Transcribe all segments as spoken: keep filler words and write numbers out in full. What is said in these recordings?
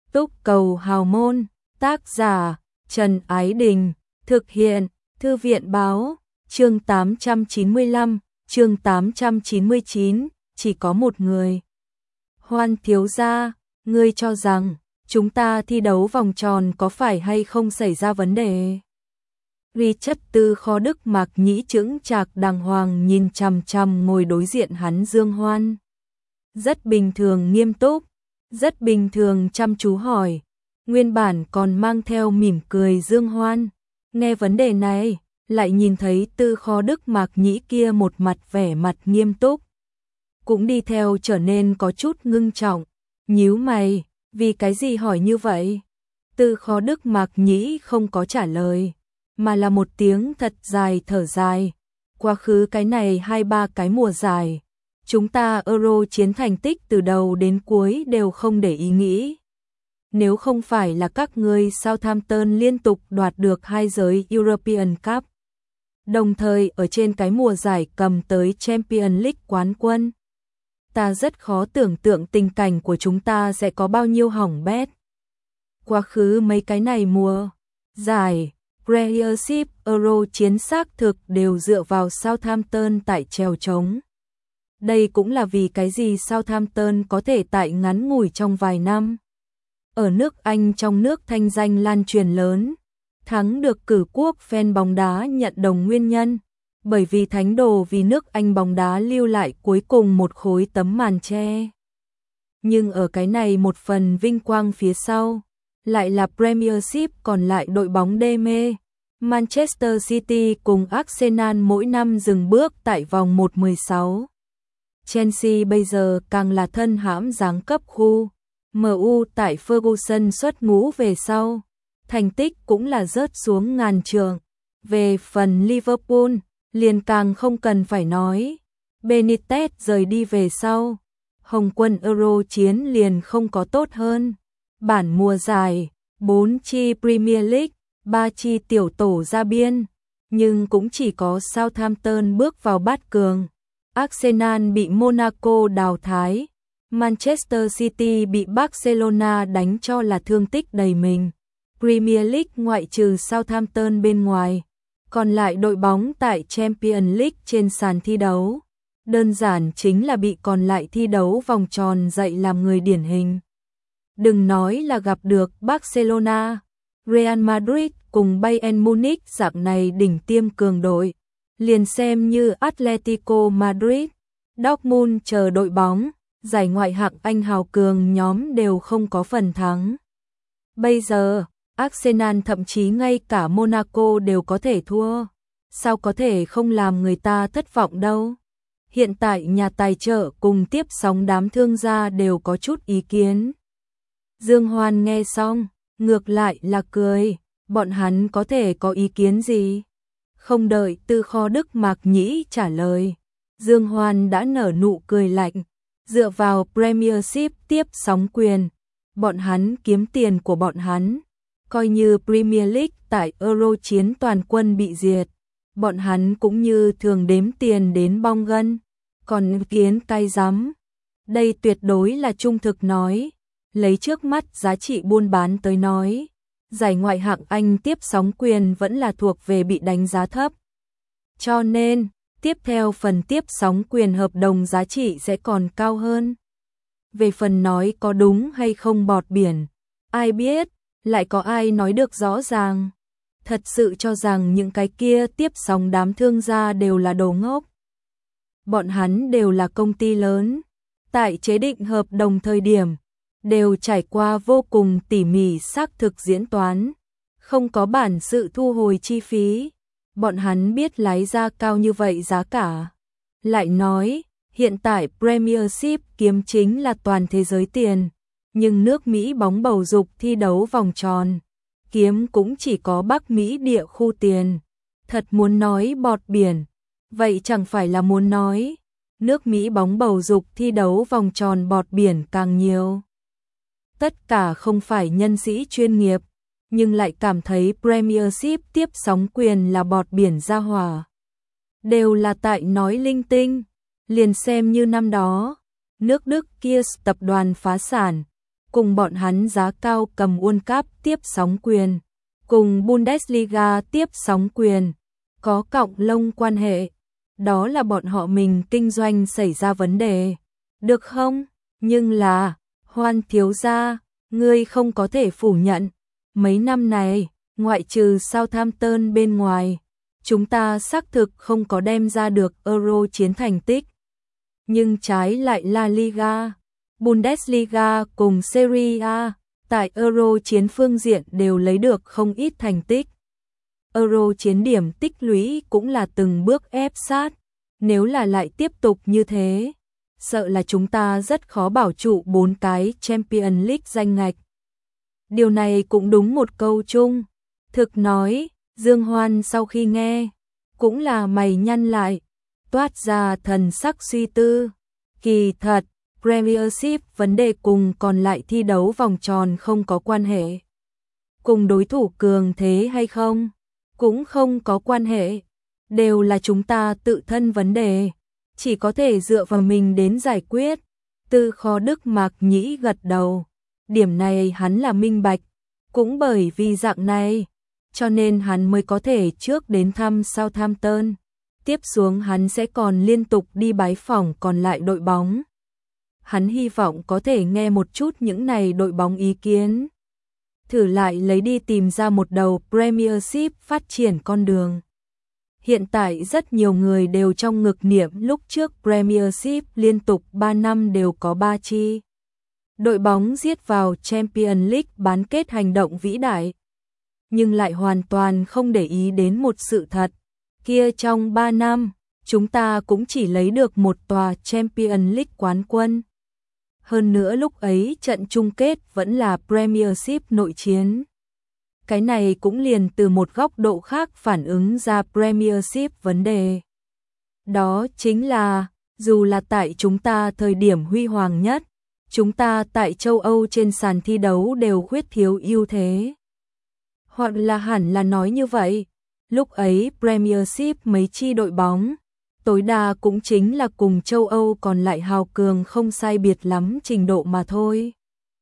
Túc cầu hào môn, tác giả Trần Ái Đình, thực hiện Thư viện báo, chương tám trăm chín mươi lăm, chương tám trăm chín mươi chín, chỉ có một người. Hoan thiếu gia, ngươi cho rằng chúng ta thi đấu vòng tròn có phải hay không xảy ra vấn đề? Richard Tư Kho Đức Mạc Nhĩ chững chạc đàng hoàng nhìn chằm chằm ngồi đối diện hắn Dương Hoan. Rất bình thường nghiêm túc, rất bình thường chăm chú hỏi, nguyên bản còn mang theo mỉm cười Dương Hoan. Nghe vấn đề này, lại nhìn thấy Tư Kho Đức Mạc Nhĩ kia một mặt vẻ mặt nghiêm túc. Cũng đi theo trở nên có chút ngưng trọng, nhíu mày, vì cái gì hỏi như vậy? Tư Kho Đức Mạc Nhĩ không có trả lời, mà là một tiếng thật dài thở dài. Quá khứ cái này hai ba cái mùa giải, chúng ta Euro chiến thành tích từ đầu đến cuối đều không để ý nghĩ. Nếu không phải là các ngươi Southampton liên tục đoạt được hai giới European Cup, đồng thời ở trên cái mùa giải cầm tới Champions League quán quân, ta rất khó tưởng tượng tình cảnh của chúng ta sẽ có bao nhiêu hỏng bét. Quá khứ mấy cái này mùa giải Premiership, Euro chiến xác thực đều dựa vào Southampton tại trèo trống. Đây cũng là vì cái gì Southampton có thể tại ngắn ngủi trong vài năm ở nước Anh trong nước thanh danh lan truyền lớn, thắng được cử quốc fan bóng đá nhận đồng nguyên nhân, bởi vì thánh đồ vì nước Anh bóng đá lưu lại cuối cùng một khối tấm màn che. Nhưng ở cái này một phần vinh quang phía sau, lại là Premiership còn lại đội bóng đê mê. Manchester City cùng Arsenal mỗi năm dừng bước tại vòng một mười sáu. Chelsea bây giờ càng là thân hãm giáng cấp khu. em u tại Ferguson xuất ngũ về sau, thành tích cũng là rớt xuống ngàn trường. Về phần Liverpool, liền càng không cần phải nói. Benitez rời đi về sau, Hồng quân Euro chiến liền không có tốt hơn. Bản mùa giải, bốn chi Premier League, ba chi tiểu tổ ra biên, nhưng cũng chỉ có Southampton bước vào bát cường. Arsenal bị Monaco đào thái, Manchester City bị Barcelona đánh cho là thương tích đầy mình. Premier League ngoại trừ Southampton bên ngoài, còn lại đội bóng tại Champions League trên sàn thi đấu, đơn giản chính là bị còn lại thi đấu vòng tròn dạy làm người điển hình. Đừng nói là gặp được Barcelona, Real Madrid cùng Bayern Munich dạng này đỉnh tiêm cường đội, liền xem như Atletico Madrid, Dortmund chờ đội bóng, giải ngoại hạng Anh hào cường nhóm đều không có phần thắng. Bây giờ, Arsenal thậm chí ngay cả Monaco đều có thể thua, sao có thể không làm người ta thất vọng đâu. Hiện tại nhà tài trợ cùng tiếp sóng đám thương gia đều có chút ý kiến. Dương Hoan nghe xong, ngược lại là cười, bọn hắn có thể có ý kiến gì? Không đợi Tư Kho Đức Mạc Nhĩ trả lời, Dương Hoan đã nở nụ cười lạnh, dựa vào Premiership tiếp sóng quyền, bọn hắn kiếm tiền của bọn hắn, coi như Premier League tại Euro chiến toàn quân bị diệt, bọn hắn cũng như thường đếm tiền đến bong gân, còn kiến cay rắm. Đây tuyệt đối là trung thực nói, lấy trước mắt giá trị buôn bán tới nói, giải ngoại hạng Anh tiếp sóng quyền vẫn là thuộc về bị đánh giá thấp. Cho nên, tiếp theo phần tiếp sóng quyền hợp đồng giá trị sẽ còn cao hơn. Về phần nói có đúng hay không bọt biển, ai biết, lại có ai nói được rõ ràng. Thật sự cho rằng những cái kia tiếp sóng đám thương gia đều là đồ ngốc. Bọn hắn đều là công ty lớn, tại chế định hợp đồng thời điểm, đều trải qua vô cùng tỉ mỉ xác thực diễn toán, không có bản sự thu hồi chi phí, bọn hắn biết lái ra cao như vậy giá cả. Lại nói, hiện tại Premiership kiếm chính là toàn thế giới tiền, nhưng nước Mỹ bóng bầu dục thi đấu vòng tròn, kiếm cũng chỉ có Bắc Mỹ địa khu tiền. Thật muốn nói bọt biển, vậy chẳng phải là muốn nói, nước Mỹ bóng bầu dục thi đấu vòng tròn bọt biển càng nhiều. Tất cả không phải nhân sĩ chuyên nghiệp, nhưng lại cảm thấy Premiership tiếp sóng quyền là bọt biển ra hỏa. Đều là tại nói linh tinh, liền xem như năm đó, nước Đức kia tập đoàn phá sản, cùng bọn hắn giá cao cầm World Cup tiếp sóng quyền, cùng Bundesliga tiếp sóng quyền, có cọng lông quan hệ. Đó là bọn họ mình kinh doanh xảy ra vấn đề, được không? Nhưng là, Hoan thiếu gia, ngươi không có thể phủ nhận, mấy năm này, ngoại trừ Southampton bên ngoài, chúng ta xác thực không có đem ra được Euro chiến thành tích. Nhưng trái lại La Liga, Bundesliga cùng Serie A, tại Euro chiến phương diện đều lấy được không ít thành tích. Euro chiến điểm tích lũy cũng là từng bước ép sát, nếu là lại tiếp tục như thế, sợ là chúng ta rất khó bảo trụ bốn cái Champions League danh ngạch. Điều này cũng đúng một câu chung. Thực nói, Dương Hoan sau khi nghe, cũng là mày nhăn lại, toát ra thần sắc suy tư. Kỳ thật, Premiership vấn đề cùng còn lại thi đấu vòng tròn không có quan hệ. Cùng đối thủ cường thế hay không, cũng không có quan hệ. Đều là chúng ta tự thân vấn đề, chỉ có thể dựa vào mình đến giải quyết. Tư Kho Đức Mạc Nhĩ gật đầu, điểm này hắn là minh bạch, cũng bởi vì dạng này, cho nên hắn mới có thể trước đến thăm Southampton, tiếp xuống hắn sẽ còn liên tục đi bái phỏng còn lại đội bóng. Hắn hy vọng có thể nghe một chút những này đội bóng ý kiến, thử lại lấy đi tìm ra một đầu Premiership phát triển con đường. Hiện tại rất nhiều người đều trong ngực niệm lúc trước Premiership liên tục ba năm đều có ba chi đội bóng giết vào Champions League bán kết hành động vĩ đại, nhưng lại hoàn toàn không để ý đến một sự thật, kia trong ba năm, chúng ta cũng chỉ lấy được một tòa Champions League quán quân. Hơn nữa lúc ấy trận chung kết vẫn là Premiership nội chiến. Cái này cũng liền từ một góc độ khác phản ứng ra Premiership vấn đề. Đó chính là, dù là tại chúng ta thời điểm huy hoàng nhất, chúng ta tại châu Âu trên sàn thi đấu đều khuyết thiếu ưu thế. Hoặc là hẳn là nói như vậy, lúc ấy Premiership mấy chi đội bóng, tối đa cũng chính là cùng châu Âu còn lại hào cường không sai biệt lắm trình độ mà thôi.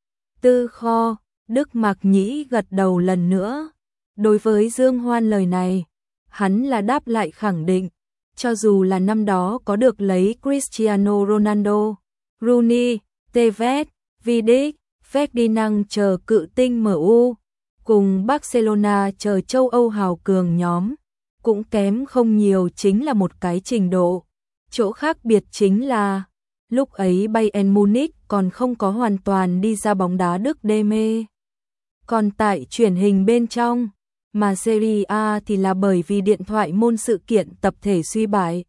Tư Kho Đức Mạc Nhĩ gật đầu lần nữa. Đối với Dương Hoan lời này, hắn là đáp lại khẳng định, cho dù là năm đó có được lấy Cristiano Ronaldo, Rooney, Tevez, Vidic, Ferdinand chờ cự tinh em u, cùng Barcelona chờ châu Âu hào cường nhóm, cũng kém không nhiều chính là một cái trình độ. Chỗ khác biệt chính là, lúc ấy Bayern Munich còn không có hoàn toàn đi ra bóng đá Đức đê mê. Còn tại truyền hình bên trong, mà Serie A thì là bởi vì điện thoại môn sự kiện tập thể suy bại.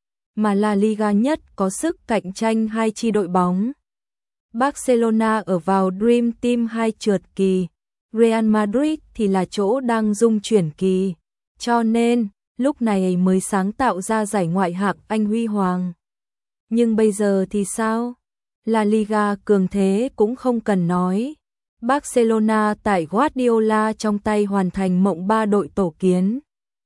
Mà La Liga nhất có sức cạnh tranh hai chi đội bóng. Barcelona ở vào Dream Team hai trượt kỳ, Real Madrid thì là chỗ đang dung chuyển kỳ. Cho nên, lúc này mới sáng tạo ra giải ngoại hạng Anh huy hoàng. Nhưng bây giờ thì sao? La Liga cường thế cũng không cần nói. Barcelona tại Guardiola trong tay hoàn thành mộng ba đội tổ kiến.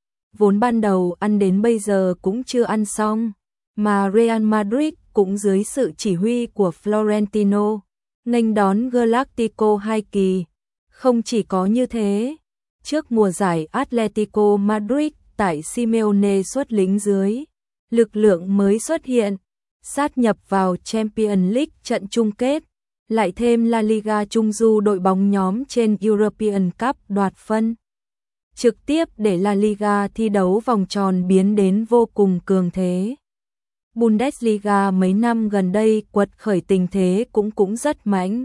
Vốn ban đầu ăn đến bây giờ cũng chưa ăn xong, mà Real Madrid cũng dưới sự chỉ huy của Florentino, nghênh đón Galactico hai kỳ. Không chỉ có như thế, trước mùa giải Atletico Madrid tại Simeone xuất lính dưới, lực lượng mới xuất hiện, sát nhập vào Champions League trận chung kết, lại thêm La Liga trung du đội bóng nhóm trên European Cup đoạt phân. Trực tiếp để La Liga thi đấu vòng tròn biến đến vô cùng cường thế. Bundesliga mấy năm gần đây quật khởi tình thế cũng cũng rất mạnh.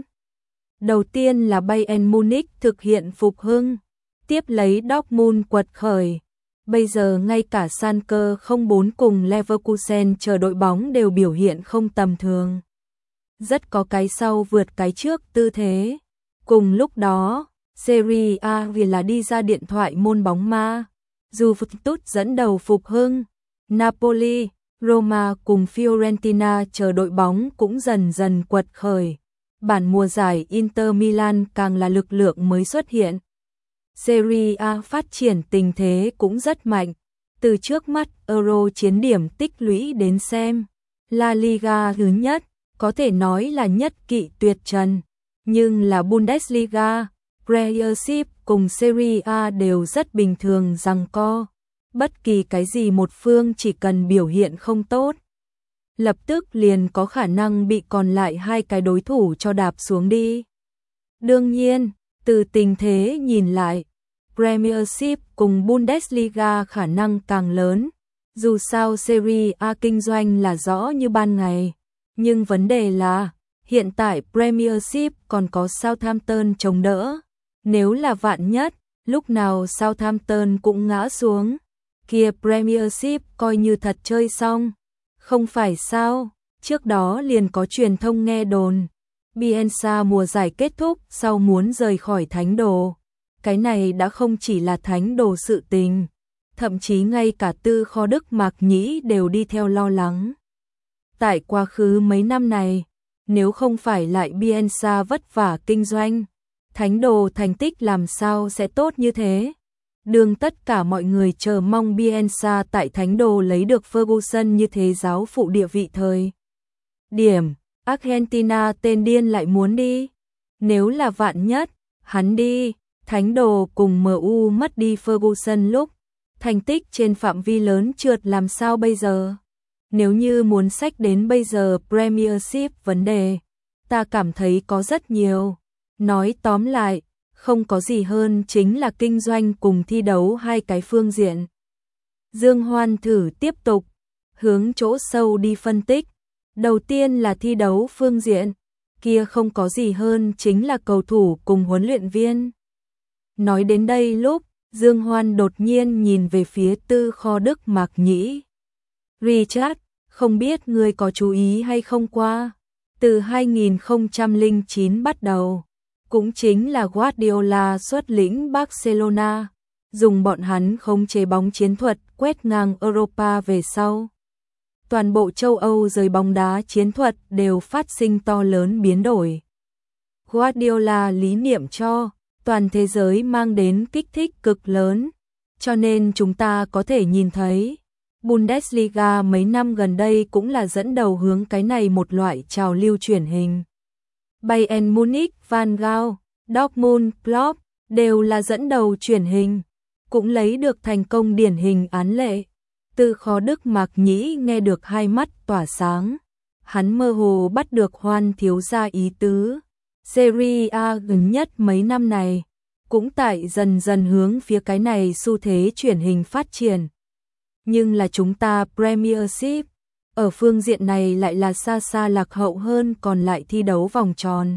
Đầu tiên là Bayern Munich thực hiện phục hưng, tiếp lấy Dortmund quật khởi. Bây giờ ngay cả Schalke không bốn cùng Leverkusen chờ đội bóng đều biểu hiện không tầm thường. Rất có cái sau vượt cái trước tư thế. Cùng lúc đó, Serie A vì là đi ra điện thoại môn bóng ma. Juventus dẫn đầu phục hưng, Napoli, Roma cùng Fiorentina chờ đội bóng cũng dần dần quật khởi. Bản mùa giải Inter Milan càng là lực lượng mới xuất hiện. Serie A phát triển tình thế cũng rất mạnh. Từ trước mắt Euro chiến điểm tích lũy đến xem, La Liga thứ nhất, có thể nói là nhất kỵ tuyệt trần. Nhưng là Bundesliga, Premiership cùng Serie A đều rất bình thường giằng co. Bất kỳ cái gì một phương chỉ cần biểu hiện không tốt, lập tức liền có khả năng bị còn lại hai cái đối thủ cho đạp xuống đi. Đương nhiên, từ tình thế nhìn lại, Premiership cùng Bundesliga khả năng càng lớn. Dù sao Serie A kinh doanh là rõ như ban ngày, nhưng vấn đề là hiện tại Premiership còn có Southampton chống đỡ. Nếu là vạn nhất, lúc nào Southampton cũng ngã xuống, kia Premiership coi như thật chơi xong. Không phải sao, trước đó liền có truyền thông nghe đồn, Bielsa mùa giải kết thúc sau muốn rời khỏi Thánh Đồ. Cái này đã không chỉ là Thánh Đồ sự tình, thậm chí ngay cả Tư Kho Đức Mạc Nhĩ đều đi theo lo lắng. Tại quá khứ mấy năm này, nếu không phải lại Bielsa vất vả kinh doanh, Thánh Đồ thành tích làm sao sẽ tốt như thế. Đường tất cả mọi người chờ mong Bielsa tại Thánh Đồ lấy được Ferguson như thế giáo phụ địa vị thời điểm, Argentina tên điên lại muốn đi. Nếu là vạn nhất, hắn đi, Thánh Đồ cùng em u mất đi Ferguson lúc, thành tích trên phạm vi lớn trượt làm sao bây giờ? Nếu như muốn sách đến bây giờ Premiership vấn đề, ta cảm thấy có rất nhiều. Nói tóm lại, không có gì hơn chính là kinh doanh cùng thi đấu hai cái phương diện. Dương Hoan thử tiếp tục, hướng chỗ sâu đi phân tích. Đầu tiên là thi đấu phương diện, kia không có gì hơn chính là cầu thủ cùng huấn luyện viên. Nói đến đây lúc, Dương Hoan đột nhiên nhìn về phía Tư Kho Đức Mạc Nhĩ. Richard, không biết ngươi có chú ý hay không qua, từ hai nghìn không trăm lẻ chín bắt đầu, cũng chính là Guardiola xuất lĩnh Barcelona, dùng bọn hắn khống chế bóng chiến thuật quét ngang Europa về sau. Toàn bộ châu Âu giới bóng đá chiến thuật đều phát sinh to lớn biến đổi. Guardiola lý niệm cho toàn thế giới mang đến kích thích cực lớn, cho nên chúng ta có thể nhìn thấy Bundesliga mấy năm gần đây cũng là dẫn đầu hướng cái này một loại trào lưu chuyển hình. Bayern Munich, Van Gaal, Dortmund, Klopp đều là dẫn đầu chuyển hình, cũng lấy được thành công điển hình án lệ. Tư Kho Đức Mạc Nhĩ nghe được hai mắt tỏa sáng, hắn mơ hồ bắt được Hoan thiếu gia ý tứ. Serie A gần nhất mấy năm này, cũng tại dần dần hướng phía cái này xu thế chuyển hình phát triển. Nhưng là chúng ta Premiership, ở phương diện này lại là xa xa lạc hậu hơn còn lại thi đấu vòng tròn.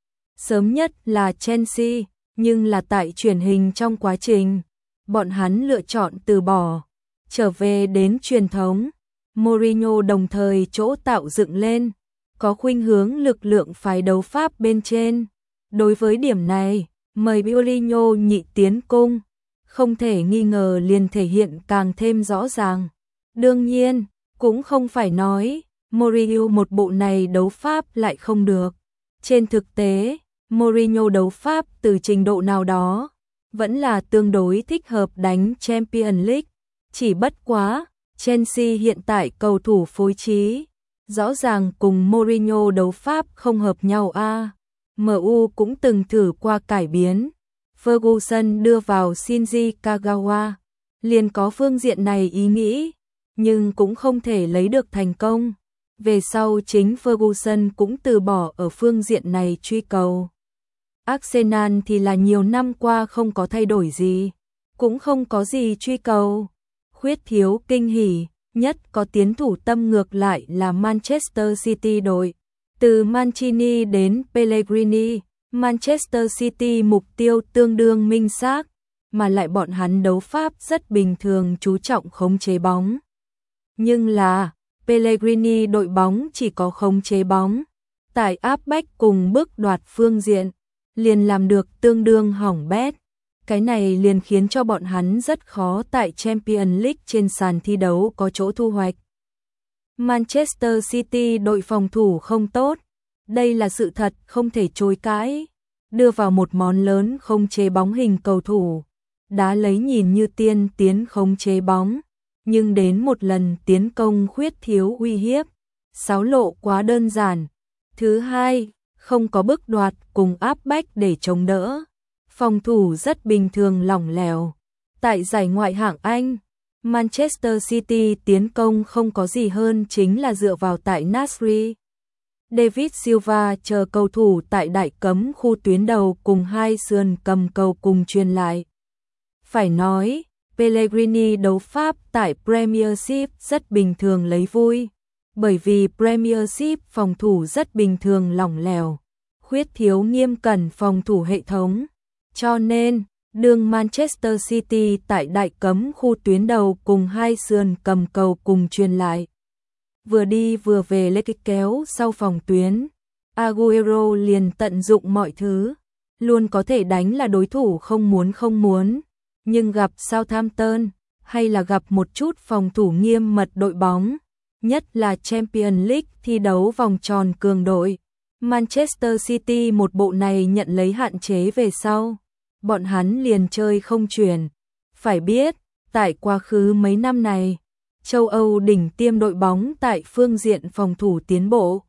Sớm nhất là Chelsea, nhưng là tại chuyển hình trong quá trình, bọn hắn lựa chọn từ bỏ, trở về đến truyền thống. Mourinho đồng thời chỗ tạo dựng lên, có khuynh hướng lực lượng phái đấu Pháp bên trên. Đối với điểm này, mời Mourinho nhị tiến cung, không thể nghi ngờ liền thể hiện càng thêm rõ ràng. Đương nhiên, cũng không phải nói Mourinho một bộ này đấu Pháp lại không được. Trên thực tế, Mourinho đấu Pháp từ trình độ nào đó vẫn là tương đối thích hợp đánh Champions League. Chỉ bất quá, Chelsea hiện tại cầu thủ phối trí rõ ràng cùng Mourinho đấu Pháp không hợp nhau a. em u cũng từng thử qua cải biến, Ferguson đưa vào Shinji Kagawa, liền có phương diện này ý nghĩ, nhưng cũng không thể lấy được thành công. Về sau chính Ferguson cũng từ bỏ ở phương diện này truy cầu. Arsenal thì là nhiều năm qua không có thay đổi gì, cũng không có gì truy cầu. Khuyết thiếu kinh hỉ, nhất có tiến thủ tâm ngược lại là Manchester City đội. Từ Mancini đến Pellegrini, Manchester City mục tiêu tương đương minh xác, mà lại bọn hắn đấu Pháp rất bình thường chú trọng khống chế bóng. Nhưng là, Pellegrini đội bóng chỉ có khống chế bóng, tại áp bách cùng bước đoạt phương diện, liền làm được tương đương hỏng bét. Cái này liền khiến cho bọn hắn rất khó tại Champions League trên sàn thi đấu có chỗ thu hoạch. Manchester City đội phòng thủ không tốt, đây là sự thật không thể chối cãi. Đưa vào một món lớn khống chế bóng hình cầu thủ, đá lấy nhìn như tiên tiến khống chế bóng, nhưng đến một lần tiến công khuyết thiếu uy hiếp, xáo lộ quá đơn giản. Thứ hai, không có bức đoạt cùng áp bách để chống đỡ. Phòng thủ rất bình thường lỏng lẻo. Tại giải Ngoại hạng Anh, Manchester City tiến công không có gì hơn chính là dựa vào tại Nasri. David Silva chờ cầu thủ tại đại cấm khu tuyến đầu cùng hai sườn cầm cầu cùng truyền lại. Phải nói, Pellegrini đấu Pháp tại Premiership rất bình thường lấy vui, bởi vì Premiership phòng thủ rất bình thường lỏng lẻo, khuyết thiếu nghiêm cẩn phòng thủ hệ thống. Cho nên, đường Manchester City tại đại cấm khu tuyến đầu cùng hai sườn cầm cầu cùng truyền lại. Vừa đi vừa về lấy cái kéo sau phòng tuyến, Aguero liền tận dụng mọi thứ, luôn có thể đánh là đối thủ không muốn không muốn, nhưng gặp Southampton hay là gặp một chút phòng thủ nghiêm mật đội bóng, nhất là Champions League thi đấu vòng tròn cường đội, Manchester City một bộ này nhận lấy hạn chế về sau, bọn hắn liền chơi không chuyển. Phải biết, tại quá khứ mấy năm này, châu Âu đỉnh tiêm đội bóng tại phương diện phòng thủ tiến bộ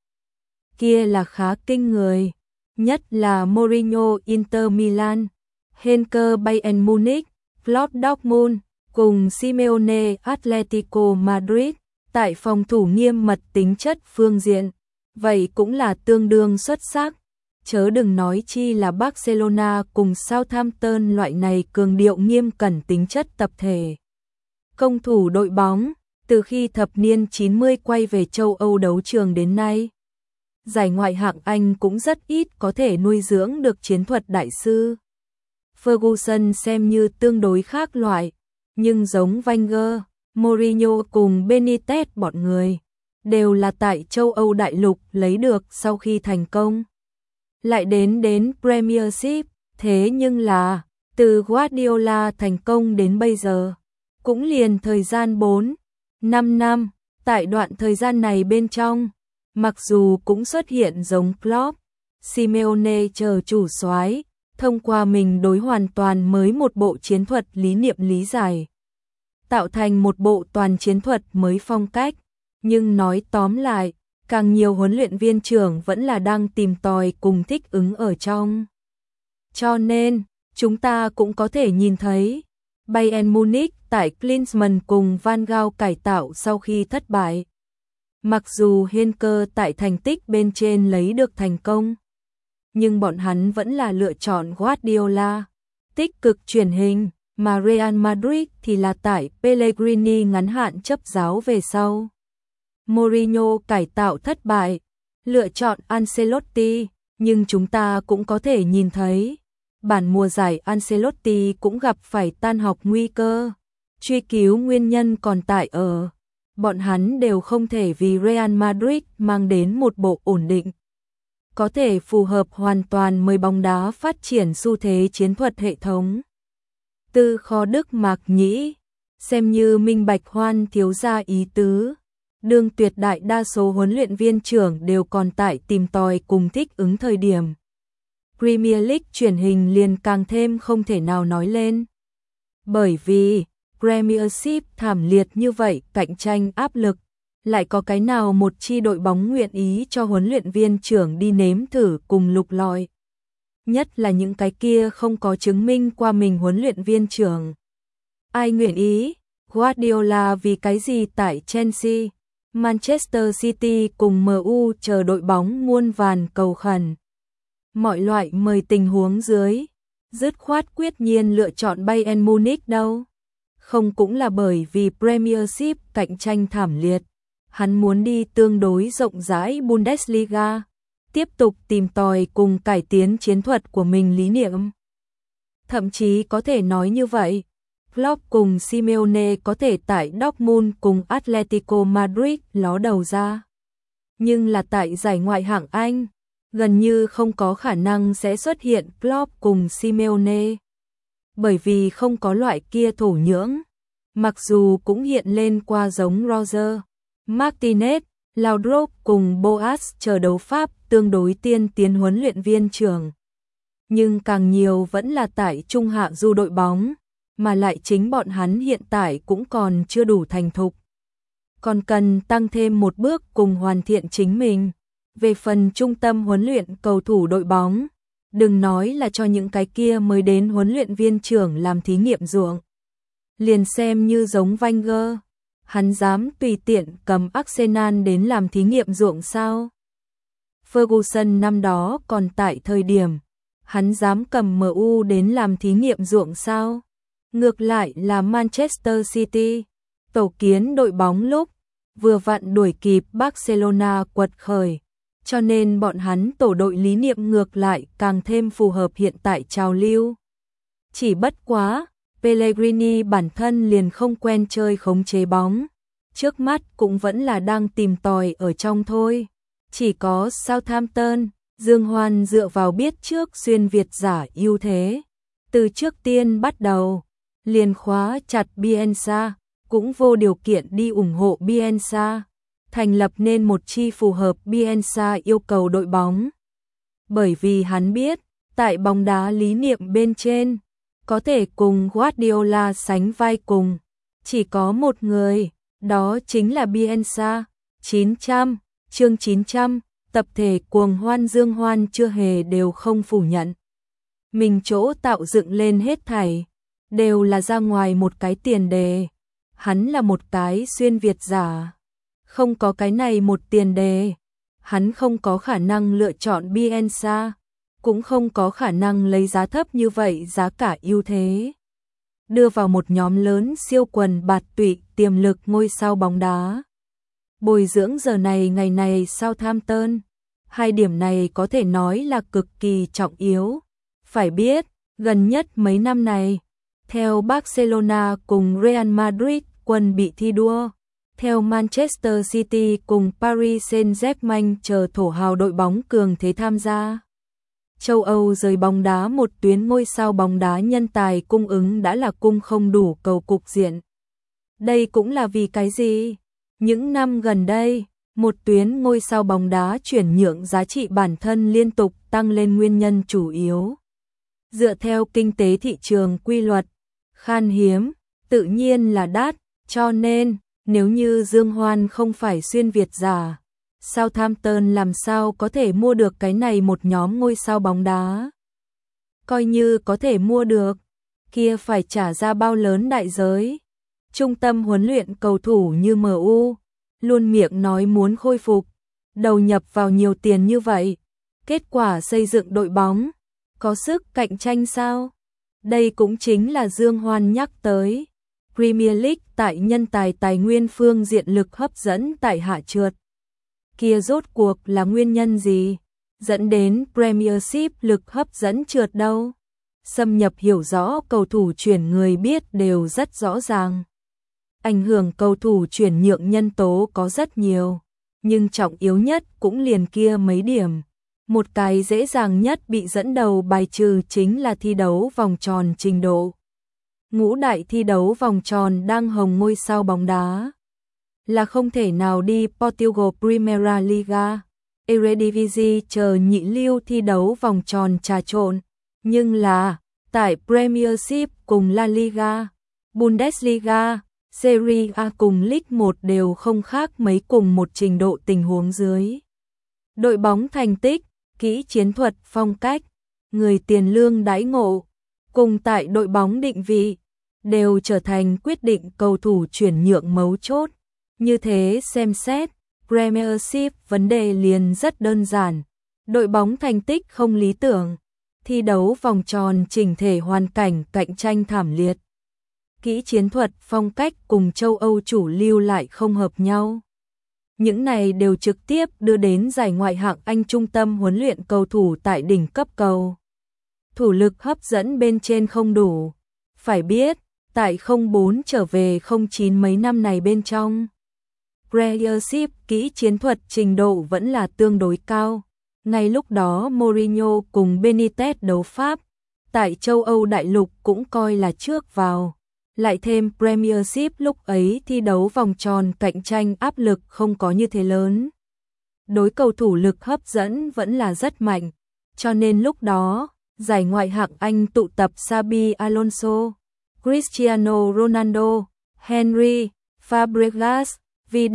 kia là khá kinh người, nhất là Mourinho Inter Milan, Henke Bayern Munich, Klopp Dortmund cùng Simeone Atletico Madrid, tại phòng thủ nghiêm mật tính chất phương diện, vậy cũng là tương đương xuất sắc, chớ đừng nói chi là Barcelona cùng Southampton loại này cường điệu nghiêm cẩn tính chất tập thể. Công thủ đội bóng, từ khi thập niên chín mươi quay về châu Âu đấu trường đến nay, giải Ngoại hạng Anh cũng rất ít có thể nuôi dưỡng được chiến thuật đại sư. Ferguson xem như tương đối khác loại, nhưng giống Wenger, Mourinho cùng Benitez bọn người, đều là tại châu Âu đại lục lấy được sau khi thành công. Lại đến đến Premiership, thế nhưng là, từ Guardiola thành công đến bây giờ, cũng liền thời gian bốn, năm năm, tại đoạn thời gian này bên trong, mặc dù cũng xuất hiện giống Klopp, Simeone chờ chủ soái, thông qua mình đối hoàn toàn mới một bộ chiến thuật lý niệm lý giải, tạo thành một bộ toàn chiến thuật mới phong cách, nhưng nói tóm lại, càng nhiều huấn luyện viên trưởng vẫn là đang tìm tòi cùng thích ứng ở trong. Cho nên, chúng ta cũng có thể nhìn thấy, Bayern Munich tại Klinsmann cùng Van Gaal cải tạo sau khi thất bại. Mặc dù Henke tại thành tích bên trên lấy được thành công, nhưng bọn hắn vẫn là lựa chọn Guardiola, tích cực truyền hình, mà Real Madrid thì là tại Pellegrini ngắn hạn chấp giáo về sau. Mourinho cải tạo thất bại, lựa chọn Ancelotti, nhưng chúng ta cũng có thể nhìn thấy, bản mùa giải Ancelotti cũng gặp phải tan học nguy cơ, truy cứu nguyên nhân còn tại ở, bọn hắn đều không thể vì Real Madrid mang đến một bộ ổn định, có thể phù hợp hoàn toàn mới bóng đá phát triển xu thế chiến thuật hệ thống. Tư Kho Đức Mạc Nhĩ, xem như minh bạch Hoan thiếu gia ý tứ. Đương tuyệt đại đa số huấn luyện viên trưởng đều còn tại tìm tòi cùng thích ứng thời điểm. Premier League truyền hình liền càng thêm không thể nào nói lên. Bởi vì, Premiership thảm liệt như vậy, cạnh tranh áp lực, lại có cái nào một chi đội bóng nguyện ý cho huấn luyện viên trưởng đi nếm thử cùng lục lọi. Nhất là những cái kia không có chứng minh qua mình huấn luyện viên trưởng. Ai nguyện ý? Guardiola vì cái gì tại Chelsea, Manchester City cùng em u chờ đội bóng muôn vàn cầu khẩn. Mọi loại mời tình huống dưới, dứt khoát quyết nhiên lựa chọn Bayern Munich đâu. Không cũng là bởi vì Premiership cạnh tranh thảm liệt, hắn muốn đi tương đối rộng rãi Bundesliga, tiếp tục tìm tòi cùng cải tiến chiến thuật của mình lý niệm. Thậm chí có thể nói như vậy, Klopp cùng Simeone có thể tại Dortmund cùng Atletico Madrid ló đầu ra. Nhưng là tại giải Ngoại hạng Anh, gần như không có khả năng sẽ xuất hiện Klopp cùng Simeone. Bởi vì không có loại kia thổ nhưỡng, mặc dù cũng hiện lên qua giống Roger, Martinez, Laudrup cùng Boas chờ đấu Pháp tương đối tiên tiến huấn luyện viên trưởng. Nhưng càng nhiều vẫn là tại trung hạ du đội bóng, mà lại chính bọn hắn hiện tại cũng còn chưa đủ thành thục. Còn cần tăng thêm một bước cùng hoàn thiện chính mình. Về phần trung tâm huấn luyện cầu thủ đội bóng, đừng nói là cho những cái kia mới đến huấn luyện viên trưởng làm thí nghiệm ruộng. Liền xem như giống Wenger, hắn dám tùy tiện cầm Arsenal đến làm thí nghiệm ruộng sao? Ferguson năm đó còn tại thời điểm, hắn dám cầm em u đến làm thí nghiệm ruộng sao? Ngược lại là Manchester City, tổ kiến đội bóng lúc vừa vặn đuổi kịp Barcelona quật khởi, cho nên bọn hắn tổ đội lý niệm ngược lại càng thêm phù hợp hiện tại trào lưu. Chỉ bất quá, Pellegrini bản thân liền không quen chơi khống chế bóng, trước mắt cũng vẫn là đang tìm tòi ở trong thôi. Chỉ có Southampton, Dương Hoan dựa vào biết trước xuyên Việt giả ưu thế, từ trước tiên bắt đầu, liền khóa chặt Bielsa, cũng vô điều kiện đi ủng hộ Bielsa, thành lập nên một chi phù hợp Bielsa yêu cầu đội bóng. Bởi vì hắn biết, tại bóng đá lý niệm bên trên, có thể cùng Guardiola sánh vai cùng, chỉ có một người, đó chính là Bielsa. chín trăm, chương chín trăm, tập thể cuồng hoan Dương Hoan chưa hề đều không phủ nhận. Mình chỗ tạo dựng lên hết thảy, đều là ra ngoài một cái tiền đề. Hắn là một cái xuyên Việt giả. Không có cái này một tiền đề, hắn không có khả năng lựa chọn Bielsa, cũng không có khả năng lấy giá thấp như vậy giá cả ưu thế. Đưa vào một nhóm lớn siêu quần bạt tụy tiềm lực ngôi sao bóng đá. Bồi dưỡng giờ này ngày này Southampton, hai điểm này có thể nói là cực kỳ trọng yếu. Phải biết, gần nhất mấy năm này, theo Barcelona cùng Real Madrid quân bị thi đua, theo Manchester City cùng Paris Saint-Germain chờ thổ hào đội bóng cường thế tham gia. Châu Âu giới bóng đá một tuyến ngôi sao bóng đá nhân tài cung ứng đã là cung không đủ cầu cục diện. Đây cũng là vì cái gì? Những năm gần đây, một tuyến ngôi sao bóng đá chuyển nhượng giá trị bản thân liên tục tăng lên nguyên nhân chủ yếu. Dựa theo kinh tế thị trường quy luật, khan hiếm, tự nhiên là đắt, cho nên, nếu như Dương Hoan không phải xuyên Việt giả, Southampton làm sao có thể mua được cái này một nhóm ngôi sao bóng đá? Coi như có thể mua được, kia phải trả ra bao lớn đại giới. Trung tâm huấn luyện cầu thủ như em u, luôn miệng nói muốn khôi phục, đầu nhập vào nhiều tiền như vậy, kết quả xây dựng đội bóng, có sức cạnh tranh sao? Đây cũng chính là Dương Hoan nhắc tới. Premier League tại nhân tài tài nguyên phương diện lực hấp dẫn tại hạ trượt. Kia rốt cuộc là nguyên nhân gì? Dẫn đến Premiership lực hấp dẫn trượt đâu? Xâm nhập hiểu rõ cầu thủ chuyển người biết đều rất rõ ràng. Ảnh hưởng cầu thủ chuyển nhượng nhân tố có rất nhiều, nhưng trọng yếu nhất cũng liền kia mấy điểm. Một cái dễ dàng nhất bị dẫn đầu bài trừ chính là thi đấu vòng tròn trình độ. Ngũ đại thi đấu vòng tròn đang hồng ngôi sao bóng đá là không thể nào đi Portugal Primeira Liga, Eredivisie chờ nhị lưu thi đấu vòng tròn trà trộn, nhưng là tại Premiership cùng La Liga, Bundesliga, Serie A cùng League một đều không khác mấy cùng một trình độ tình huống dưới. Đội bóng thành tích, kỹ chiến thuật, phong cách, người tiền lương đãi ngộ, cùng tại đội bóng định vị, đều trở thành quyết định cầu thủ chuyển nhượng mấu chốt. Như thế xem xét, Premiership vấn đề liền rất đơn giản. Đội bóng thành tích không lý tưởng, thi đấu vòng tròn chỉnh thể hoàn cảnh cạnh tranh thảm liệt. Kỹ chiến thuật, phong cách cùng châu Âu chủ lưu lại không hợp nhau. Những này đều trực tiếp đưa đến giải ngoại hạng Anh trung tâm huấn luyện cầu thủ tại đỉnh cấp cầu. Thủ lực hấp dẫn bên trên không đủ. Phải biết, tại không bốn trở về không chín mấy năm này bên trong, Premiership kỹ chiến thuật trình độ vẫn là tương đối cao. Ngay lúc đó Mourinho cùng Benitez đấu Pháp, tại châu Âu đại lục cũng coi là trước vào. Lại thêm Premiership lúc ấy thi đấu vòng tròn cạnh tranh áp lực không có như thế lớn. Đối cầu thủ lực hấp dẫn vẫn là rất mạnh, cho nên lúc đó, giải ngoại hạng Anh tụ tập Xabi Alonso, Cristiano Ronaldo, Henry, Fabregas, Vidic,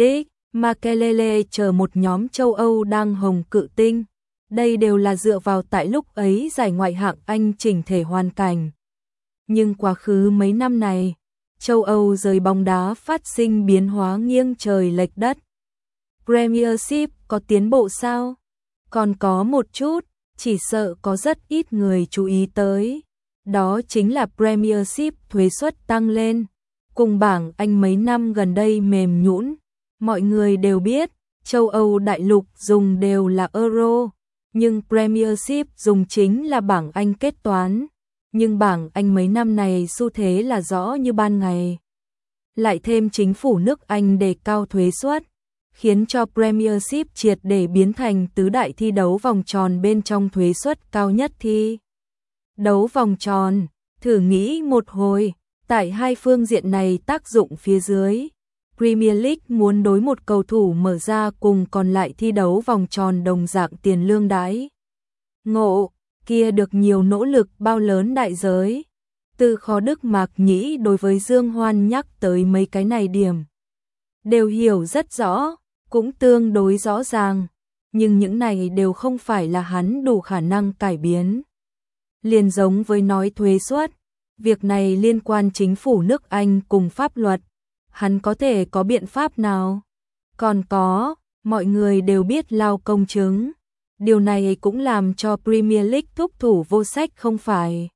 Makelele chờ một nhóm châu Âu đang hồng cự tinh. Đây đều là dựa vào tại lúc ấy giải ngoại hạng Anh chỉnh thể hoàn cảnh. Nhưng quá khứ mấy năm này, châu Âu giới bóng đá phát sinh biến hóa nghiêng trời lệch đất. Premiership có tiến bộ sao? Còn có một chút, chỉ sợ có rất ít người chú ý tới. Đó chính là Premiership thuế suất tăng lên. Cùng bảng Anh mấy năm gần đây mềm nhũn. Mọi người đều biết, châu Âu đại lục dùng đều là euro. Nhưng Premiership dùng chính là bảng Anh kết toán. Nhưng bảng Anh mấy năm này xu thế là rõ như ban ngày. Lại thêm chính phủ nước Anh đề cao thuế suất, khiến cho Premiership triệt để biến thành tứ đại thi đấu vòng tròn bên trong thuế suất cao nhất thi. Đấu vòng tròn, thử nghĩ một hồi, tại hai phương diện này tác dụng phía dưới. Premier League muốn đối một cầu thủ mở ra cùng còn lại thi đấu vòng tròn đồng dạng tiền lương đãi ngộ, kia được nhiều nỗ lực bao lớn đại giới. Từ Khó Đức Mạc Nhĩ đối với Dương Hoan nhắc tới mấy cái này điểm. Đều hiểu rất rõ, cũng tương đối rõ ràng, nhưng những này đều không phải là hắn đủ khả năng cải biến. Liền giống với nói thuế suất, việc này liên quan chính phủ nước Anh cùng pháp luật. Hắn có thể có biện pháp nào? Còn có, mọi người đều biết lao công chứng. Điều này cũng làm cho Premier League thúc thủ vô sách không phải.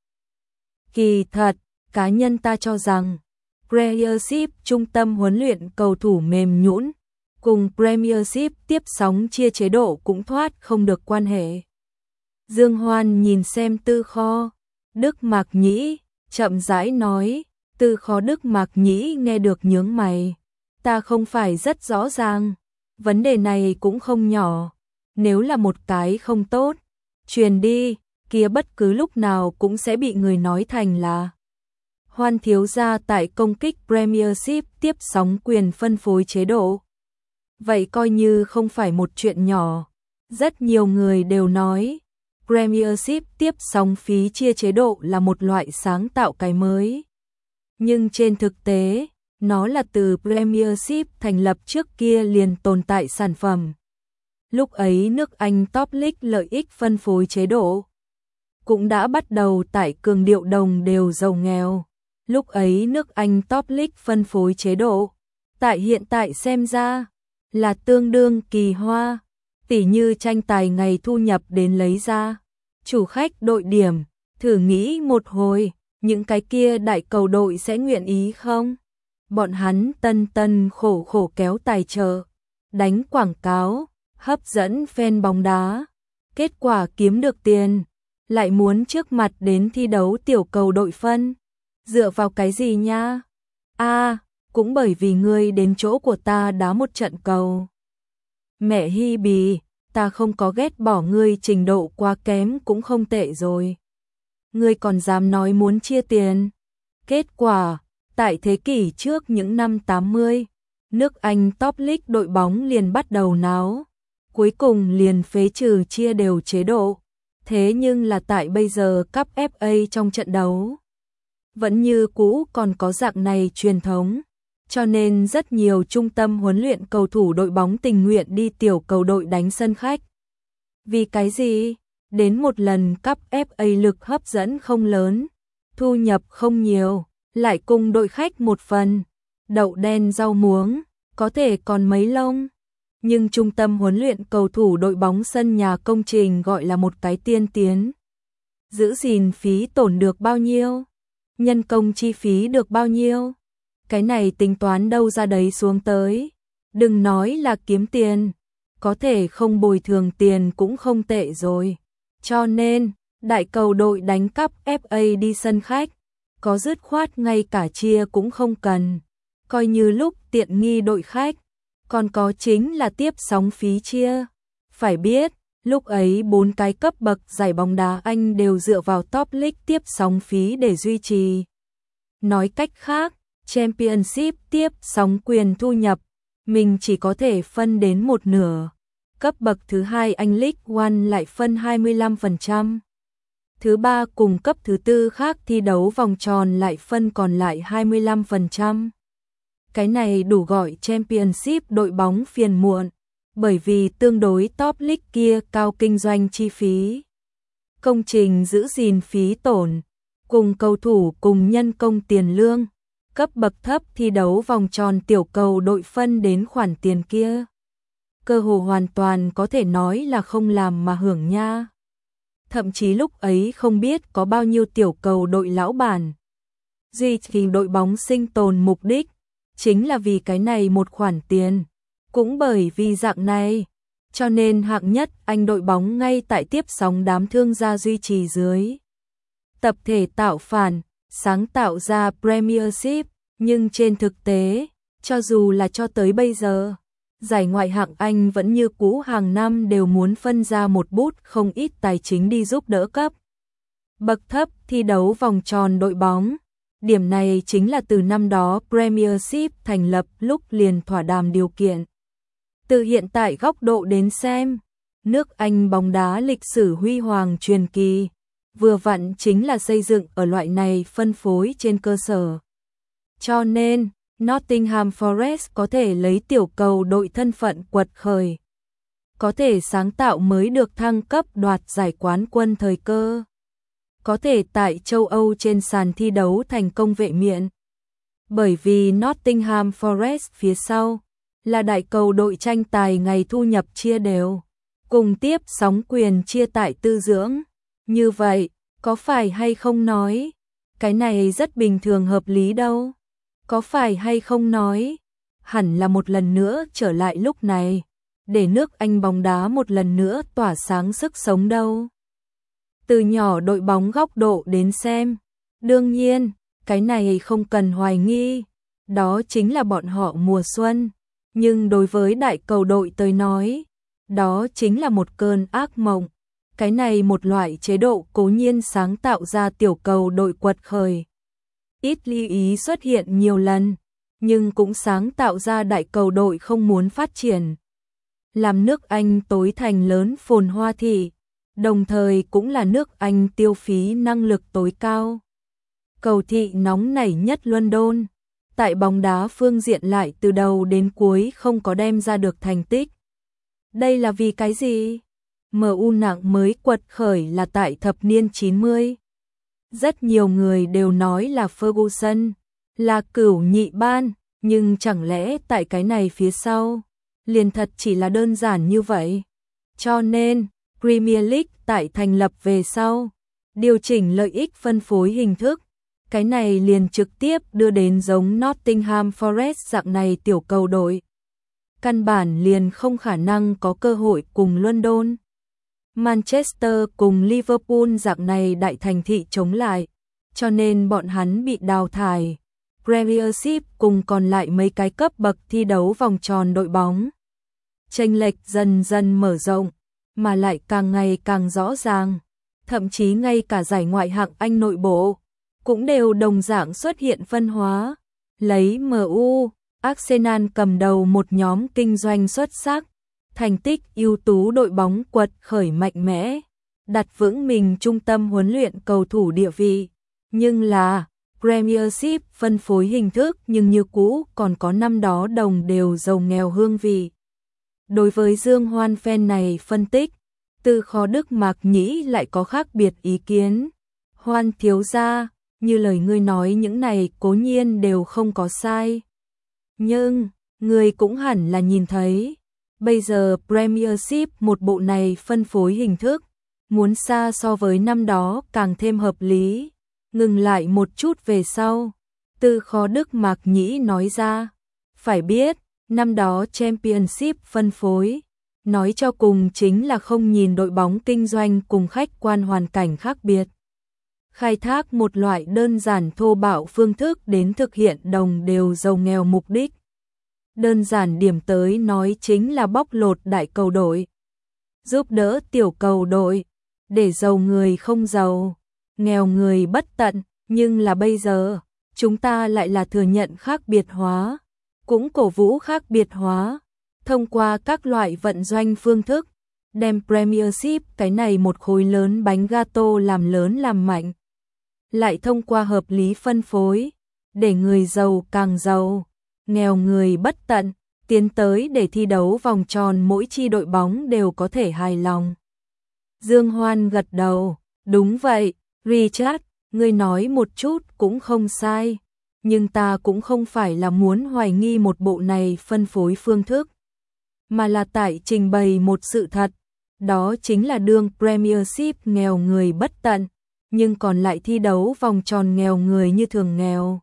Kỳ thật, cá nhân ta cho rằng, Premiership trung tâm huấn luyện cầu thủ mềm nhũn, cùng Premiership tiếp sóng chia chế độ cũng thoát không được quan hệ. Dương Hoan nhìn xem Tư Kho, Đức Mạc Nhĩ, chậm rãi nói. Từ Khó Đức Mạc Nhĩ nghe được nhướng mày. Ta không phải rất rõ ràng. Vấn đề này cũng không nhỏ. Nếu là một cái không tốt, truyền đi, kia bất cứ lúc nào cũng sẽ bị người nói thành là Hoan thiếu gia tại công kích Premiership tiếp sóng quyền phân phối chế độ. Vậy coi như không phải một chuyện nhỏ. Rất nhiều người đều nói, Premiership tiếp sóng phí chia chế độ là một loại sáng tạo cái mới. Nhưng trên thực tế, nó là từ Premiership thành lập trước kia liền tồn tại sản phẩm. Lúc ấy nước Anh Top League lợi ích phân phối chế độ cũng đã bắt đầu tại cường điệu đồng đều giàu nghèo. Lúc ấy nước Anh Top League phân phối chế độ, tại hiện tại xem ra là tương đương kỳ hoa, tỉ như tranh tài ngày thu nhập đến lấy ra. Chủ khách đội điểm, thử nghĩ một hồi. Những cái kia đại cầu đội sẽ nguyện ý không? Bọn hắn tân tân khổ khổ kéo tài trợ, đánh quảng cáo, hấp dẫn fan bóng đá. Kết quả kiếm được tiền, lại muốn trước mặt đến thi đấu tiểu cầu đội phân. Dựa vào cái gì nha? À, cũng bởi vì ngươi đến chỗ của ta đá một trận cầu. Mẹ Hi Bì, ta không có ghét bỏ ngươi, trình độ quá kém cũng không tệ rồi. Ngươi còn dám nói muốn chia tiền. Kết quả, tại thế kỷ trước những năm tám mươi, nước Anh Top League đội bóng liền bắt đầu náo. Cuối cùng liền phế trừ chia đều chế độ. Thế nhưng là tại bây giờ cúp ép a trong trận đấu, vẫn như cũ còn có dạng này truyền thống. Cho nên rất nhiều trung tâm huấn luyện cầu thủ đội bóng tình nguyện đi tiểu cầu đội đánh sân khách. Vì cái gì? Đến một lần cúp ép a lực hấp dẫn không lớn, thu nhập không nhiều, lại cùng đội khách một phần, đậu đen rau muống, có thể còn mấy lông. Nhưng trung tâm huấn luyện cầu thủ đội bóng sân nhà công trình gọi là một cái tiên tiến. Giữ gìn phí tổn được bao nhiêu? Nhân công chi phí được bao nhiêu? Cái này tính toán đâu ra đấy xuống tới. Đừng nói là kiếm tiền, có thể không bồi thường tiền cũng không tệ rồi. Cho nên, đại cầu đội đánh cúp ép a đi sân khách, có dứt khoát ngay cả chia cũng không cần. Coi như lúc tiện nghi đội khách, còn có chính là tiếp sóng phí chia. Phải biết, lúc ấy bốn cái cấp bậc giải bóng đá Anh đều dựa vào Top League tiếp sóng phí để duy trì. Nói cách khác, Championship tiếp sóng quyền thu nhập, mình chỉ có thể phân đến một nửa. Cấp bậc thứ hai Anh League One lại phân hai mươi lăm phần trăm. Thứ ba cùng cấp thứ tư khác thi đấu vòng tròn lại phân còn lại hai mươi lăm phần trăm. Cái này đủ gọi Championship đội bóng phiền muộn, bởi vì tương đối top league kia cao kinh doanh chi phí, công trình giữ gìn phí tổn, cùng cầu thủ cùng nhân công tiền lương, cấp bậc thấp thi đấu vòng tròn tiểu cầu đội phân đến khoản tiền kia. Cơ hồ hoàn toàn có thể nói là không làm mà hưởng nha. Thậm chí lúc ấy không biết có bao nhiêu tiểu cầu đội lão bản duy trì đội bóng sinh tồn mục đích chính là vì cái này một khoản tiền. Cũng bởi vì dạng này, cho nên hạng nhất Anh đội bóng ngay tại tiếp sóng đám thương gia duy trì dưới tập thể tạo phản, sáng tạo ra Premiership, nhưng trên thực tế, cho dù là cho tới bây giờ, giải ngoại hạng Anh vẫn như cũ hàng năm đều muốn phân ra một bút không ít tài chính đi giúp đỡ cấp bậc thấp thi đấu vòng tròn đội bóng. Điểm này chính là từ năm đó Premiership thành lập lúc liền thỏa đàm điều kiện. Từ hiện tại góc độ đến xem, nước Anh bóng đá lịch sử huy hoàng truyền kỳ, vừa vặn chính là xây dựng ở loại này phân phối trên cơ sở. Cho nên, Nottingham Forest có thể lấy tiểu cầu đội thân phận quật khởi, có thể sáng tạo mới được thăng cấp đoạt giải quán quân thời cơ, có thể tại châu Âu trên sàn thi đấu thành công vệ miện. Bởi vì Nottingham Forest phía sau là đại cầu đội tranh tài ngày thu nhập chia đều, cùng tiếp sóng quyền chia tại tư dưỡng. Như vậy, có phải hay không nói, cái này rất bình thường hợp lý đâu. Có phải hay không nói, hẳn là một lần nữa trở lại lúc này, để nước Anh bóng đá một lần nữa tỏa sáng sức sống đâu. Từ nhỏ đội bóng góc độ đến xem, đương nhiên, cái này không cần hoài nghi, đó chính là bọn họ mùa xuân. Nhưng đối với đại cầu đội tới nói, đó chính là một cơn ác mộng. Cái này một loại chế độ cố nhiên sáng tạo ra tiểu cầu đội quật khởi, ít lưu ý xuất hiện nhiều lần, nhưng cũng sáng tạo ra đại cầu đội không muốn phát triển, làm nước Anh tối thành lớn phồn hoa thị, đồng thời cũng là nước Anh tiêu phí năng lực tối cao. Cầu thị nóng nảy nhất London, tại bóng đá phương diện lại từ đầu đến cuối không có đem ra được thành tích. Đây là vì cái gì? em u nặng mới quật khởi là tại thập niên chín mươi. Rất nhiều người đều nói là Ferguson, là cửu nhị ban, nhưng chẳng lẽ tại cái này phía sau, liền thật chỉ là đơn giản như vậy. Cho nên, Premier League tại thành lập về sau, điều chỉnh lợi ích phân phối hình thức, cái này liền trực tiếp đưa đến giống Nottingham Forest dạng này tiểu cầu đội. Căn bản liền không khả năng có cơ hội cùng London, Manchester cùng Liverpool dạng này đại thành thị chống lại, cho nên bọn hắn bị đào thải. Premiership cùng còn lại mấy cái cấp bậc thi đấu vòng tròn đội bóng, chênh lệch dần dần mở rộng, mà lại càng ngày càng rõ ràng, thậm chí ngay cả giải ngoại hạng Anh nội bộ cũng đều đồng dạng xuất hiện phân hóa, lấy em u, Arsenal cầm đầu một nhóm kinh doanh xuất sắc, thành tích ưu tú đội bóng quật khởi mạnh mẽ, đặt vững mình trung tâm huấn luyện cầu thủ địa vị, nhưng là Premiership phân phối hình thức nhưng như cũ còn có năm đó đồng đều giàu nghèo hương vị. Đối với Dương Hoan fan này phân tích, Từ Khó Đức Mạc Nhĩ lại có khác biệt ý kiến. Hoan thiếu gia, như lời ngươi nói những này cố nhiên đều không có sai. Nhưng, ngươi cũng hẳn là nhìn thấy, bây giờ Premiership một bộ này phân phối hình thức, muốn xa so với năm đó càng thêm hợp lý. Ngừng lại một chút về sau, Từ Khó Đức Mạc Nhĩ nói ra, phải biết, năm đó Championship phân phối, nói cho cùng chính là không nhìn đội bóng kinh doanh cùng khách quan hoàn cảnh khác biệt. Khai thác một loại đơn giản thô bạo phương thức đến thực hiện đồng đều giàu nghèo mục đích. Đơn giản điểm tới nói chính là bóc lột đại cầu đội, giúp đỡ tiểu cầu đội, để giàu người không giàu, nghèo người bất tận, nhưng là bây giờ, chúng ta lại là thừa nhận khác biệt hóa, cũng cổ vũ khác biệt hóa, thông qua các loại vận doanh phương thức, đem Premiership cái này một khối lớn bánh gato làm lớn làm mạnh. Lại thông qua hợp lý phân phối, để người giàu càng giàu, nghèo người bất tận, tiến tới để thi đấu vòng tròn mỗi chi đội bóng đều có thể hài lòng. Dương Hoan gật đầu, đúng vậy, Richard, ngươi nói một chút cũng không sai, nhưng ta cũng không phải là muốn hoài nghi một bộ này phân phối phương thức, mà là tại trình bày một sự thật, đó chính là đương Premiership nghèo người bất tận, nhưng còn lại thi đấu vòng tròn nghèo người như thường nghèo.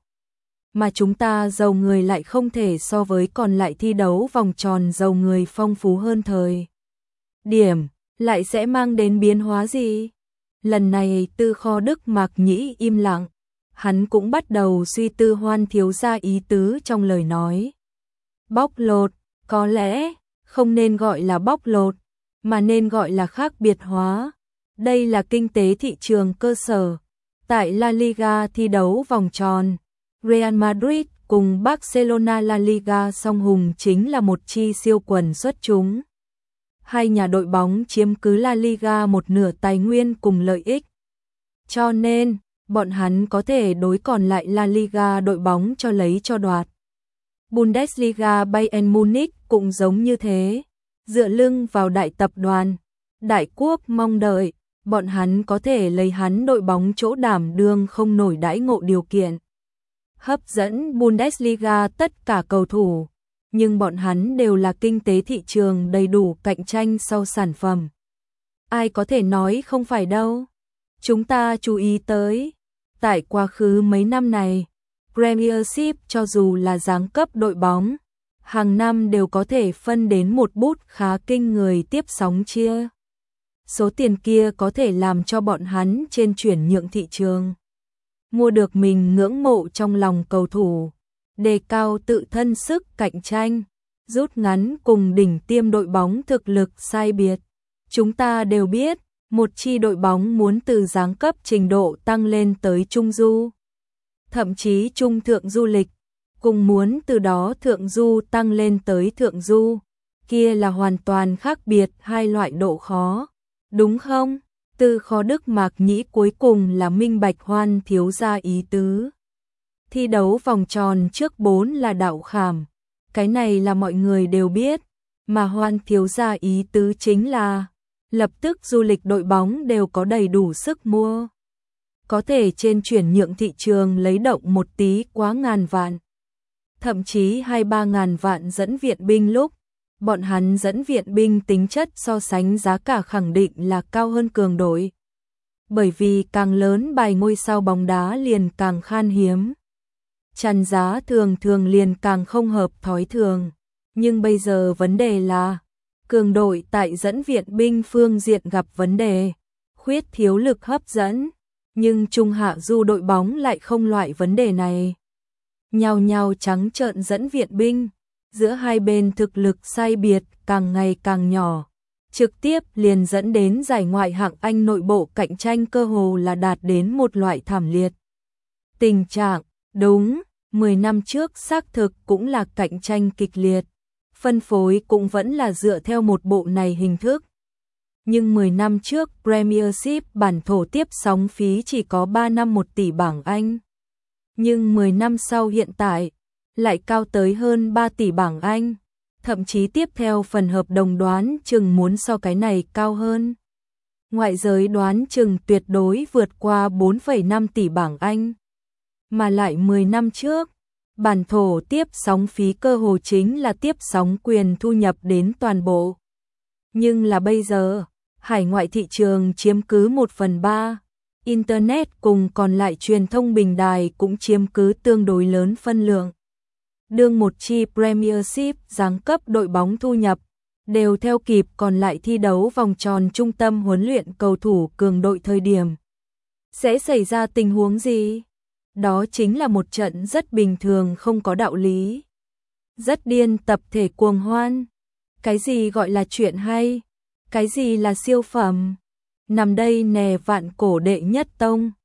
Mà chúng ta giàu người lại không thể so với còn lại thi đấu vòng tròn giàu người phong phú hơn thời. Điểm, lại sẽ mang đến biến hóa gì? Lần này Tư Kho Đức Mạc Nhĩ im lặng, hắn cũng bắt đầu suy tư Hoan thiếu gia ý tứ trong lời nói. Bóc lột, có lẽ, không nên gọi là bóc lột, mà nên gọi là khác biệt hóa. Đây là kinh tế thị trường cơ sở. Tại La Liga thi đấu vòng tròn, Real Madrid cùng Barcelona La Liga song hùng chính là một chi siêu quần xuất chúng. Hai nhà đội bóng chiếm cứ La Liga một nửa tài nguyên cùng lợi ích. Cho nên, bọn hắn có thể đối còn lại La Liga đội bóng cho lấy cho đoạt. Bundesliga Bayern Munich cũng giống như thế, dựa lưng vào đại tập đoàn, đại quốc mong đợi, bọn hắn có thể lấy hắn đội bóng chỗ đảm đương không nổi đãi ngộ điều kiện. Hấp dẫn Bundesliga tất cả cầu thủ, nhưng bọn hắn đều là kinh tế thị trường đầy đủ cạnh tranh sau sản phẩm. Ai có thể nói không phải đâu. Chúng ta chú ý tới, tại quá khứ mấy năm này, Premiership cho dù là giáng cấp đội bóng, hàng năm đều có thể phân đến một bút khá kinh người tiếp sóng chia. Số tiền kia có thể làm cho bọn hắn trên chuyển nhượng thị trường mua được mình ngưỡng mộ trong lòng cầu thủ, đề cao tự thân sức cạnh tranh, rút ngắn cùng đỉnh tiêm đội bóng thực lực sai biệt. Chúng ta đều biết, một chi đội bóng muốn từ giáng cấp trình độ tăng lên tới trung du, thậm chí trung thượng du lịch, cùng muốn từ đó thượng du tăng lên tới thượng du, kia là hoàn toàn khác biệt hai loại độ khó, đúng không? Tư Kho Đức Mạc Nhĩ cuối cùng là minh bạch Hoan thiếu gia ý tứ. Thi đấu vòng tròn trước bốn là đạo khảm, cái này là mọi người đều biết, mà Hoan thiếu gia ý tứ chính là lập tức du lịch đội bóng đều có đầy đủ sức mua. Có thể trên chuyển nhượng thị trường lấy động một tí quá ngàn vạn, thậm chí hai ba ngàn vạn dẫn viện binh lúc, bọn hắn dẫn viện binh tính chất so sánh giá cả khẳng định là cao hơn cường đội. Bởi vì càng lớn bài ngôi sao bóng đá liền càng khan hiếm. Chăn giá thường thường liền càng không hợp thói thường. Nhưng bây giờ vấn đề là, cường đội tại dẫn viện binh phương diện gặp vấn đề, khuyết thiếu lực hấp dẫn. Nhưng trung hạ du đội bóng lại không loại vấn đề này. Nhao nhao trắng trợn dẫn viện binh, giữa hai bên thực lực sai biệt càng ngày càng nhỏ, trực tiếp liền dẫn đến giải ngoại hạng Anh nội bộ cạnh tranh cơ hồ là đạt đến một loại thảm liệt. Tình trạng, đúng, mười năm trước xác thực cũng là cạnh tranh kịch liệt, phân phối cũng vẫn là dựa theo một bộ này hình thức. Nhưng mười năm trước Premiership bản thổ tiếp sóng phí chỉ có ba năm một tỷ bảng Anh. Nhưng mười năm sau hiện tại, lại cao tới hơn ba tỷ bảng Anh. Thậm chí tiếp theo phần hợp đồng đoán chừng muốn so cái này cao hơn. Ngoại giới đoán chừng tuyệt đối vượt qua bốn phẩy năm tỷ bảng Anh. Mà lại mười năm trước, bản thổ tiếp sóng phí cơ hồ chính là tiếp sóng quyền thu nhập đến toàn bộ. Nhưng là bây giờ, hải ngoại thị trường chiếm cứ một phần ba, Internet cùng còn lại truyền thông bình đài cũng chiếm cứ tương đối lớn phân lượng. Đương một chi Premiership giáng cấp đội bóng thu nhập, đều theo kịp còn lại thi đấu vòng tròn trung tâm huấn luyện cầu thủ cường đội thời điểm. Sẽ xảy ra tình huống gì? Đó chính là một trận rất bình thường không có đạo lý. Rất điên tập thể cuồng hoan. Cái gì gọi là chuyện hay? Cái gì là siêu phẩm? Nằm đây nè vạn cổ đệ nhất tông,